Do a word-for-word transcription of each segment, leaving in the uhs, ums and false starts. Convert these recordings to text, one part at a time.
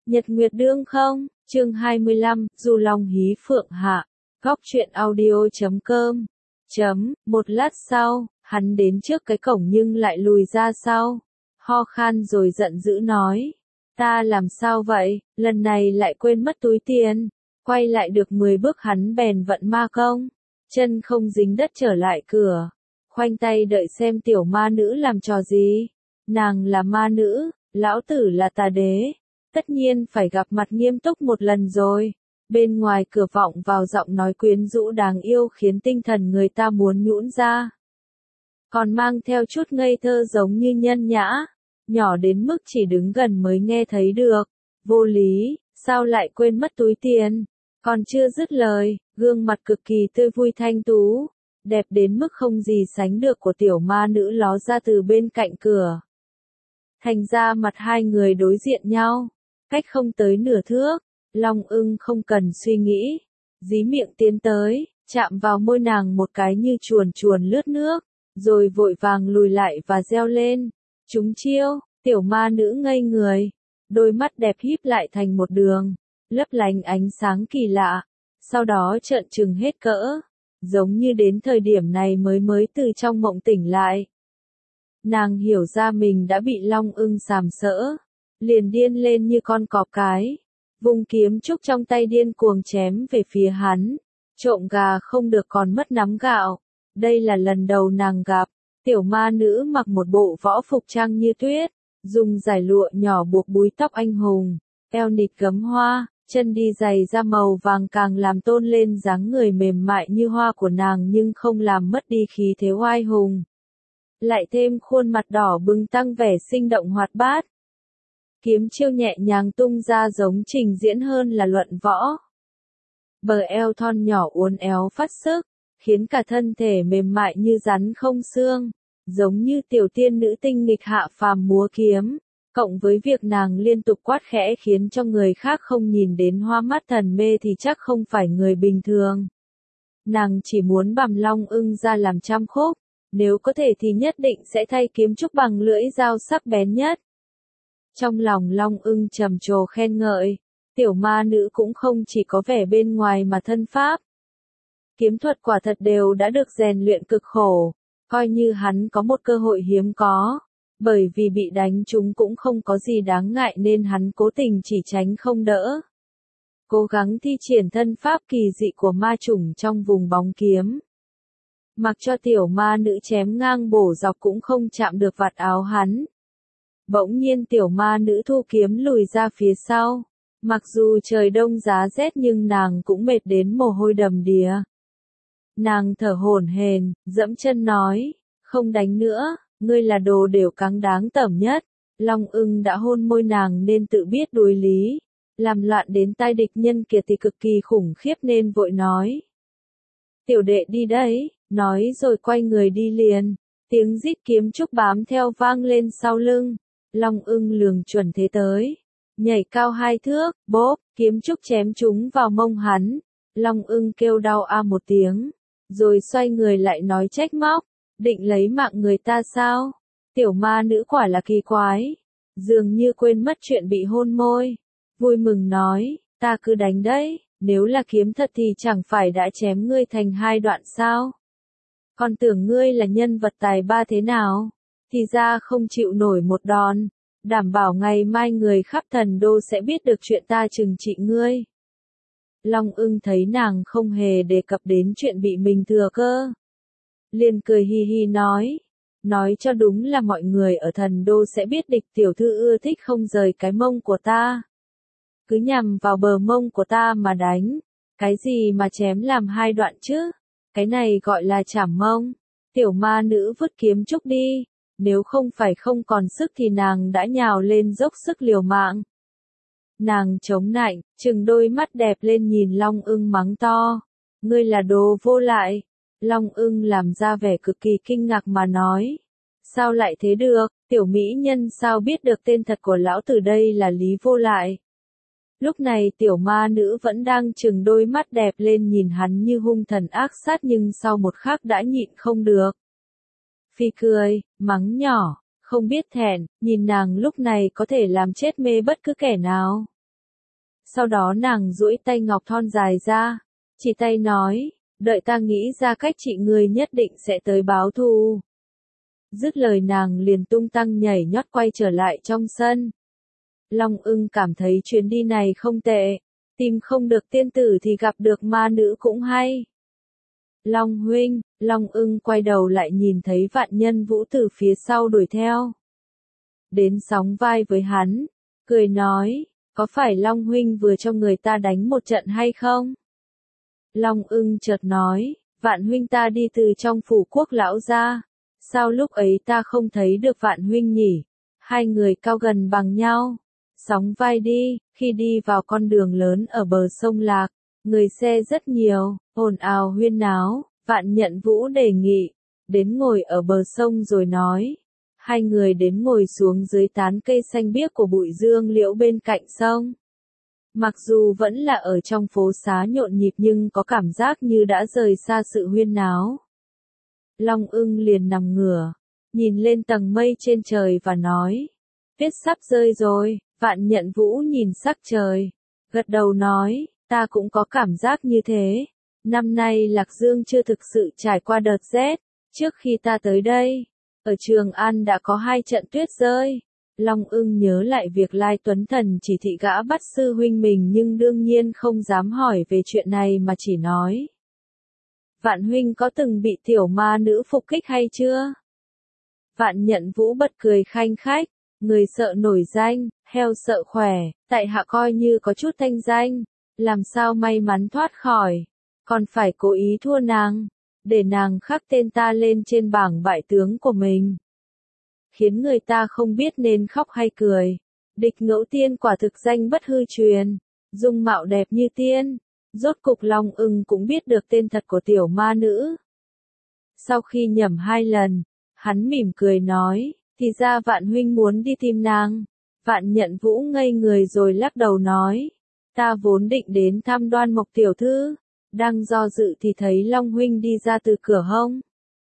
Nhật Nguyệt Đương không, chương hai mươi lăm, Du Long Hí Phượng Hạ, góc truyện audio chấm com, chấm, một lát sau, hắn đến trước cái cổng nhưng lại lùi ra sau, ho khan rồi giận dữ nói, ta làm sao vậy, lần này lại quên mất túi tiền, quay lại được mười bước hắn bèn vận ma công, chân không dính đất trở lại cửa, khoanh tay đợi xem tiểu ma nữ làm trò gì, nàng là ma nữ, lão tử là tà đế. Tất nhiên phải gặp mặt nghiêm túc một lần rồi. Bên ngoài cửa vọng vào giọng nói quyến rũ đáng yêu khiến tinh thần người ta muốn nhũn ra. Còn mang theo chút ngây thơ giống như nhân nhã. Nhỏ đến mức chỉ đứng gần mới nghe thấy được. Vô lý, sao lại quên mất túi tiền. Còn chưa dứt lời, gương mặt cực kỳ tươi vui thanh tú. Đẹp đến mức không gì sánh được của tiểu ma nữ ló ra từ bên cạnh cửa. Thành ra mặt hai người đối diện nhau. Cách không tới nửa thước, Long Ưng không cần suy nghĩ, dí miệng tiến tới, chạm vào môi nàng một cái như chuồn chuồn lướt nước, rồi vội vàng lùi lại và reo lên, chúng chiêu, tiểu ma nữ ngây người, đôi mắt đẹp híp lại thành một đường, lấp lánh ánh sáng kỳ lạ, sau đó trợn trừng hết cỡ, giống như đến thời điểm này mới mới từ trong mộng tỉnh lại. Nàng hiểu ra mình đã bị Long Ưng sàm sỡ. Liền điên lên như con cọp cái, vùng kiếm trúc trong tay điên cuồng chém về phía hắn, trộm gà không được còn mất nắm gạo, đây là lần đầu nàng gặp, tiểu ma nữ mặc một bộ võ phục trang như tuyết, dùng dải lụa nhỏ buộc búi tóc anh hùng, eo nịt gấm hoa, chân đi giày da màu vàng càng làm tôn lên dáng người mềm mại như hoa của nàng nhưng không làm mất đi khí thế oai hùng. Lại thêm khuôn mặt đỏ bừng tăng vẻ sinh động hoạt bát. Kiếm chiêu nhẹ nhàng tung ra giống trình diễn hơn là luận võ. Bờ eo thon nhỏ uốn éo phát sức, khiến cả thân thể mềm mại như rắn không xương, giống như tiểu tiên nữ tinh nghịch hạ phàm múa kiếm, cộng với việc nàng liên tục quát khẽ khiến cho người khác không nhìn đến hoa mắt thần mê thì chắc không phải người bình thường. Nàng chỉ muốn bằm Long Ưng ra làm trăm khúc, nếu có thể thì nhất định sẽ thay kiếm trúc bằng lưỡi dao sắc bén nhất. Trong lòng Long Ưng trầm trồ khen ngợi, tiểu ma nữ cũng không chỉ có vẻ bên ngoài mà thân pháp. Kiếm thuật quả thật đều đã được rèn luyện cực khổ, coi như hắn có một cơ hội hiếm có, bởi vì bị đánh trúng cũng không có gì đáng ngại nên hắn cố tình chỉ tránh không đỡ. Cố gắng thi triển thân pháp kỳ dị của ma chủng trong vùng bóng kiếm. Mặc cho tiểu ma nữ chém ngang bổ dọc cũng không chạm được vạt áo hắn. Bỗng nhiên tiểu ma nữ thu kiếm lùi ra phía sau. Mặc dù trời đông giá rét nhưng nàng cũng mệt đến mồ hôi đầm đìa. Nàng thở hổn hển, dẫm chân nói, không đánh nữa, ngươi là đồ đều cáng đáng tởm nhất. Long Ưng đã hôn môi nàng nên tự biết đối lý. Làm loạn đến tai địch nhân kia thì cực kỳ khủng khiếp nên vội nói. Tiểu đệ đi đấy, nói rồi quay người đi liền. Tiếng rít kiếm trúc bám theo vang lên sau lưng. Long Ưng lường chuẩn thế tới, nhảy cao hai thước, bốp, kiếm trúc chém trúng vào mông hắn. Long Ưng kêu đau a một tiếng, rồi xoay người lại nói trách móc, định lấy mạng người ta sao? Tiểu ma nữ quả là kỳ quái, dường như quên mất chuyện bị hôn môi, vui mừng nói, ta cứ đánh đấy, nếu là kiếm thật thì chẳng phải đã chém ngươi thành hai đoạn sao? Còn tưởng ngươi là nhân vật tài ba thế nào? Thì ra không chịu nổi một đòn, đảm bảo ngày mai người khắp thần đô sẽ biết được chuyện ta trừng trị ngươi. Long Ưng thấy nàng không hề đề cập đến chuyện bị mình thừa cơ. Liền cười hi hi nói, nói cho đúng là mọi người ở thần đô sẽ biết địch tiểu thư ưa thích không rời cái mông của ta. Cứ nhằm vào bờ mông của ta mà đánh, cái gì mà chém làm hai đoạn chứ, cái này gọi là chảm mông. Tiểu ma nữ vứt kiếm trúc đi. Nếu không phải không còn sức thì nàng đã nhào lên dốc sức liều mạng. Nàng chống nạnh, trừng đôi mắt đẹp lên nhìn Long Ưng mắng to. Ngươi là đồ vô lại. Long Ưng làm ra vẻ cực kỳ kinh ngạc mà nói. Sao lại thế được, tiểu mỹ nhân sao biết được tên thật của lão tử đây là Lý Vô Lại. Lúc này tiểu ma nữ vẫn đang trừng đôi mắt đẹp lên nhìn hắn như hung thần ác sát nhưng sau một khắc đã nhịn không được. Phi cười, mắng nhỏ, không biết thẹn, nhìn nàng lúc này có thể làm chết mê bất cứ kẻ nào. Sau đó nàng duỗi tay ngọc thon dài ra, chỉ tay nói, đợi ta nghĩ ra cách trị người nhất định sẽ tới báo thù. Dứt lời nàng liền tung tăng nhảy nhót quay trở lại trong sân. Long ưng cảm thấy chuyến đi này không tệ, tìm không được tiên tử thì gặp được ma nữ cũng hay. Long huynh, Long ưng quay đầu lại nhìn thấy Vạn Nhân Vũ từ phía sau đuổi theo. Đến sóng vai với hắn, cười nói, có phải Long huynh vừa cho người ta đánh một trận hay không? Long ưng chợt nói, Vạn huynh ta đi từ trong phủ quốc lão ra, sao lúc ấy ta không thấy được Vạn huynh nhỉ? Hai người cao gần bằng nhau, sóng vai đi, khi đi vào con đường lớn ở bờ sông Lạc, người xe rất nhiều, ồn ào huyên náo, Vạn Nhận Vũ đề nghị, đến ngồi ở bờ sông rồi nói. Hai người đến ngồi xuống dưới tán cây xanh biếc của bụi dương liễu bên cạnh sông. Mặc dù vẫn là ở trong phố xá nhộn nhịp nhưng có cảm giác như đã rời xa sự huyên náo. Long ưng liền nằm ngửa, nhìn lên tầng mây trên trời và nói, tuyết sắp rơi rồi. Vạn Nhận Vũ nhìn sắc trời, gật đầu nói, ta cũng có cảm giác như thế. Năm nay Lạc Dương chưa thực sự trải qua đợt rét, trước khi ta tới đây, ở Trường An đã có hai trận tuyết rơi. Long ưng nhớ lại việc Lai Tuấn Thần chỉ thị gã bắt sư huynh mình nhưng đương nhiên không dám hỏi về chuyện này mà chỉ nói. Vạn huynh có từng bị tiểu ma nữ phục kích hay chưa? Vạn Nhận Vũ bật cười khanh khách, người sợ nổi danh, heo sợ khỏe, tại hạ coi như có chút thanh danh, làm sao may mắn thoát khỏi, còn phải cố ý thua nàng, để nàng khắc tên ta lên trên bảng bại tướng của mình. Khiến người ta không biết nên khóc hay cười. Địch Ngẫu Tiên quả thực danh bất hư truyền, dung mạo đẹp như tiên, rốt cục Long ưng cũng biết được tên thật của tiểu ma nữ. Sau khi nhẩm hai lần, hắn mỉm cười nói, thì ra Vạn huynh muốn đi tìm nàng. Vạn Nhận Vũ ngây người rồi lắc đầu nói, ta vốn định đến thăm Đoan Mộc tiểu thư, đang do dự thì thấy Long huynh đi ra từ cửa hông.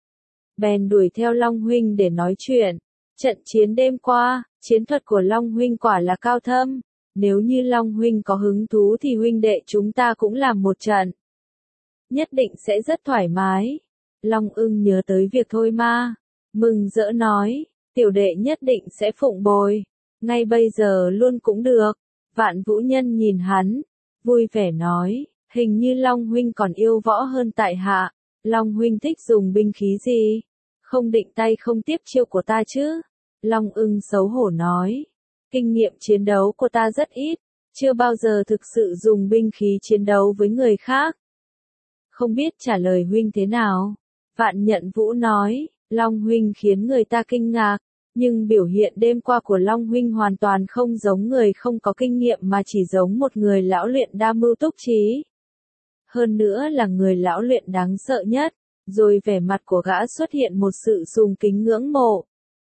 Bèn đuổi theo Long huynh để nói chuyện. Trận chiến đêm qua, chiến thuật của Long huynh quả là cao thâm, nếu như Long huynh có hứng thú thì huynh đệ chúng ta cũng làm một trận. Nhất định sẽ rất thoải mái. Long ưng nhớ tới việc thôi ma, mừng rỡ nói, tiểu đệ nhất định sẽ phụng bồi, ngay bây giờ luôn cũng được. Vạn Vũ Nhân nhìn hắn, vui vẻ nói, hình như Long huynh còn yêu võ hơn tại hạ. Long huynh thích dùng binh khí gì? Không định tay không tiếp chiêu của ta chứ? Long ưng xấu hổ nói, kinh nghiệm chiến đấu của ta rất ít, chưa bao giờ thực sự dùng binh khí chiến đấu với người khác. Không biết trả lời huynh thế nào? Vạn Nhận Vũ nói, Long huynh khiến người ta kinh ngạc, nhưng biểu hiện đêm qua của Long huynh hoàn toàn không giống người không có kinh nghiệm mà chỉ giống một người lão luyện đa mưu túc trí. Hơn nữa là người lão luyện đáng sợ nhất. Rồi vẻ mặt của gã xuất hiện một sự sùng kính ngưỡng mộ.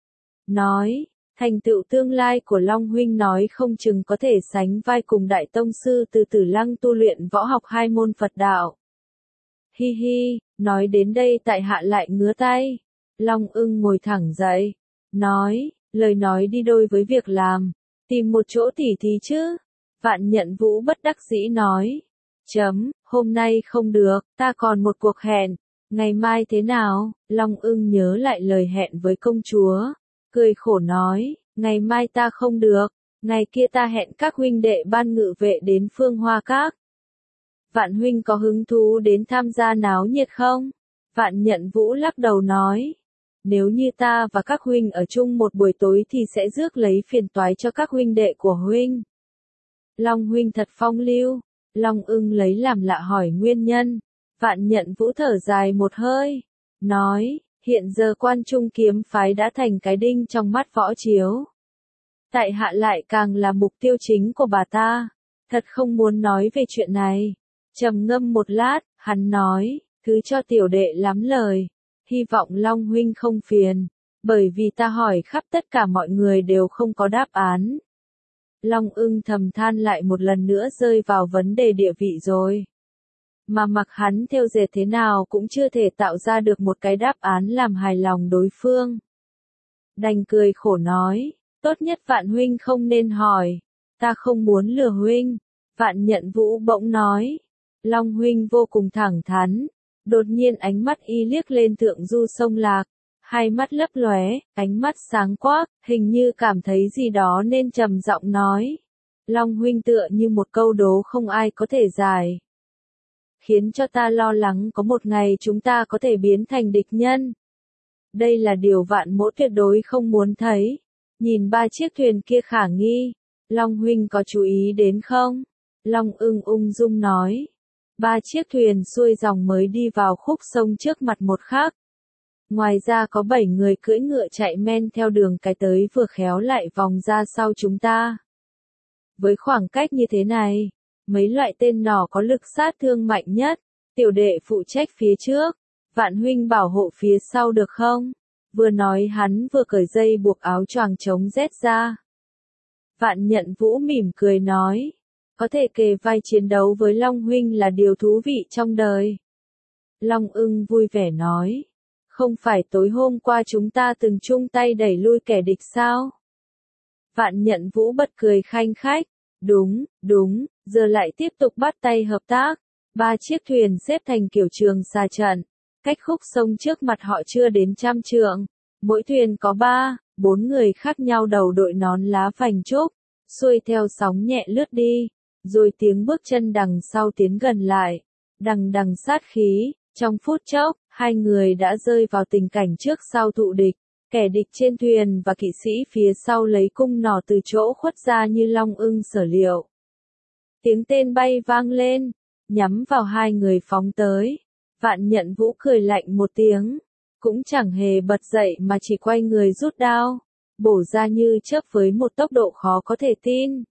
Nói, thành tựu tương lai của Long huynh nói không chừng có thể sánh vai cùng đại tông sư từ Tử Lăng tu luyện võ học hai môn Phật đạo. Hi hi, nói đến đây tại hạ lại ngứa tay. Long ưng ngồi thẳng dậy, nói, lời nói đi đôi với việc làm, tìm một chỗ tỉ thí chứ. Vạn Nhận Vũ bất đắc dĩ nói, chấm, hôm nay không được, ta còn một cuộc hẹn. Ngày mai thế nào? Long ưng nhớ lại lời hẹn với công chúa, cười khổ nói, ngày mai ta không được, ngày kia ta hẹn các huynh đệ ban ngự vệ đến Phương Hoa Các. Vạn huynh có hứng thú đến tham gia náo nhiệt không? Vạn Nhận Vũ lắc đầu nói, nếu như ta và các huynh ở chung một buổi tối thì sẽ rước lấy phiền toái cho các huynh đệ của huynh. Long huynh thật phong lưu. Long ưng lấy làm lạ hỏi nguyên nhân. Vạn Nhận Vũ thở dài một hơi, nói, hiện giờ Quan Trung kiếm phái đã thành cái đinh trong mắt võ chiếu. Tại hạ lại càng là mục tiêu chính của bà ta, thật không muốn nói về chuyện này. Trầm ngâm một lát, hắn nói, cứ cho tiểu đệ lắm lời, hy vọng Long huynh không phiền, bởi vì ta hỏi khắp tất cả mọi người đều không có đáp án. Long ưng thầm than lại một lần nữa rơi vào vấn đề địa vị rồi. Mà mặc hắn theo dệt thế nào cũng chưa thể tạo ra được một cái đáp án làm hài lòng đối phương. Đành cười khổ nói, tốt nhất Vạn huynh không nên hỏi, ta không muốn lừa huynh, Vạn Nhận Vũ bỗng nói. Long huynh vô cùng thẳng thắn. Đột nhiên ánh mắt y liếc lên Thượng Du Sông Lạc. Hai mắt lấp lóe, ánh mắt sáng quắc, hình như cảm thấy gì đó nên trầm giọng nói. Long huynh tựa như một câu đố không ai có thể giải. Khiến cho ta lo lắng có một ngày chúng ta có thể biến thành địch nhân. Đây là điều Vạn Mỗ tuyệt đối không muốn thấy. Nhìn ba chiếc thuyền kia khả nghi. Long huynh có chú ý đến không? Long Ưng ung dung nói. Ba chiếc thuyền xuôi dòng mới đi vào khúc sông trước mặt một khác. Ngoài ra có bảy người cưỡi ngựa chạy men theo đường cái tới vừa khéo lại vòng ra sau chúng ta. Với khoảng cách như thế này, mấy loại tên nỏ có lực sát thương mạnh nhất, tiểu đệ phụ trách phía trước, Vạn huynh bảo hộ phía sau được không? Vừa nói hắn vừa cởi dây buộc áo choàng chống rét ra. Vạn Nhận Vũ mỉm cười nói, có thể kề vai chiến đấu với Long huynh là điều thú vị trong đời. Long Ưng vui vẻ nói, không phải tối hôm qua chúng ta từng chung tay đẩy lui kẻ địch sao? Vạn Nhận Vũ bật cười khanh khách, đúng, đúng, giờ lại tiếp tục bắt tay hợp tác. Ba chiếc thuyền xếp thành kiểu trường xa trận, cách khúc sông trước mặt họ chưa đến trăm trượng. Mỗi thuyền có ba, bốn người khác nhau đầu đội nón lá phành trúc, xuôi theo sóng nhẹ lướt đi, rồi tiếng bước chân đằng sau tiến gần lại, đằng đằng sát khí, trong phút chốc, hai người đã rơi vào tình cảnh trước sau thụ địch, kẻ địch trên thuyền và kỵ sĩ phía sau lấy cung nỏ từ chỗ khuất ra như Long Ưng sở liệu. Tiếng tên bay vang lên, nhắm vào hai người phóng tới. Vạn Nhận Vũ cười lạnh một tiếng, cũng chẳng hề bật dậy mà chỉ quay người rút đao, bổ ra như chớp với một tốc độ khó có thể tin.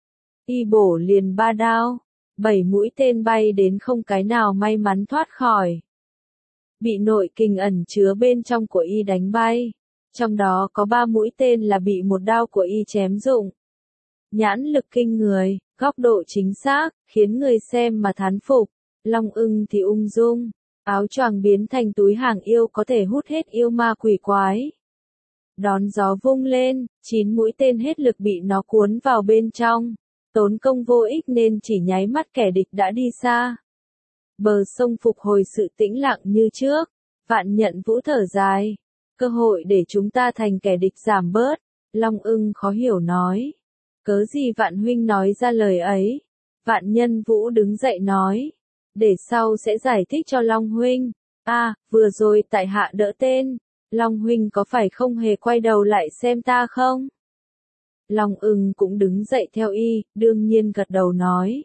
Y bổ liền ba đao, bảy mũi tên bay đến không cái nào may mắn thoát khỏi. Bị nội kình ẩn chứa bên trong của y đánh bay, trong đó có ba mũi tên là bị một đao của y chém rụng. Nhãn lực kinh người, góc độ chính xác, khiến người xem mà thán phục. Long Ưng thì ung dung, áo choàng biến thành túi hàng yêu có thể hút hết yêu ma quỷ quái. Đón gió vung lên, chín mũi tên hết lực bị nó cuốn vào bên trong, tốn công vô ích nên chỉ nháy mắt kẻ địch đã đi xa. Bờ sông phục hồi sự tĩnh lặng như trước, Vạn Nhận Vũ thở dài, cơ hội để chúng ta thành kẻ địch giảm bớt. Long Ưng khó hiểu nói, cớ gì Vạn huynh nói ra lời ấy? Vạn Nhân Vũ đứng dậy nói, để sau sẽ giải thích cho Long huynh. A, à, vừa rồi tại hạ đỡ tên, Long huynh có phải không hề quay đầu lại xem ta không? Long Ưng cũng đứng dậy theo y, đương nhiên gật đầu nói.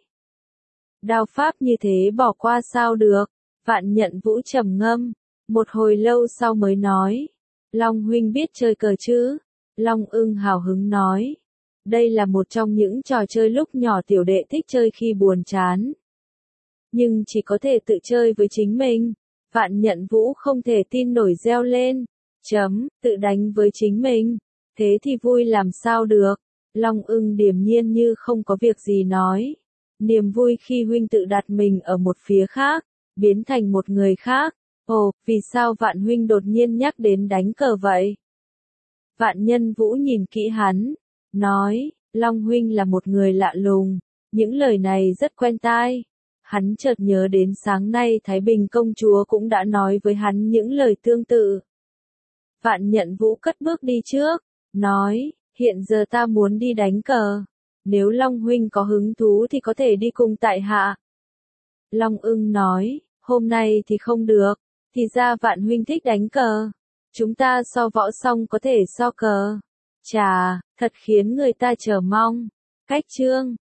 Đao pháp như thế bỏ qua sao được? Vạn Nhận Vũ trầm ngâm, một hồi lâu sau mới nói, Long huynh biết chơi cờ chứ? Long Ưng hào hứng nói, đây là một trong những trò chơi lúc nhỏ tiểu đệ thích chơi khi buồn chán. Nhưng chỉ có thể tự chơi với chính mình. Vạn Nhận Vũ không thể tin nổi reo lên, chấm, tự đánh với chính mình, thế thì vui làm sao được? Long Ưng điềm nhiên như không có việc gì nói, niềm vui khi huynh tự đặt mình ở một phía khác, biến thành một người khác. Ồ, vì sao Vạn huynh đột nhiên nhắc đến đánh cờ vậy? Vạn Nhân Vũ nhìn kỹ hắn, nói, Long huynh là một người lạ lùng, những lời này rất quen tai. Hắn chợt nhớ đến sáng nay Thái Bình công chúa cũng đã nói với hắn những lời tương tự. Vạn Nhận Vũ cất bước đi trước, nói, hiện giờ ta muốn đi đánh cờ. Nếu Long huynh có hứng thú thì có thể đi cùng tại hạ. Long Ưng nói, hôm nay thì không được, thì ra Vạn huynh thích đánh cờ. Chúng ta so võ xong có thể so cờ. Chà, thật khiến người ta chờ mong. Cách chương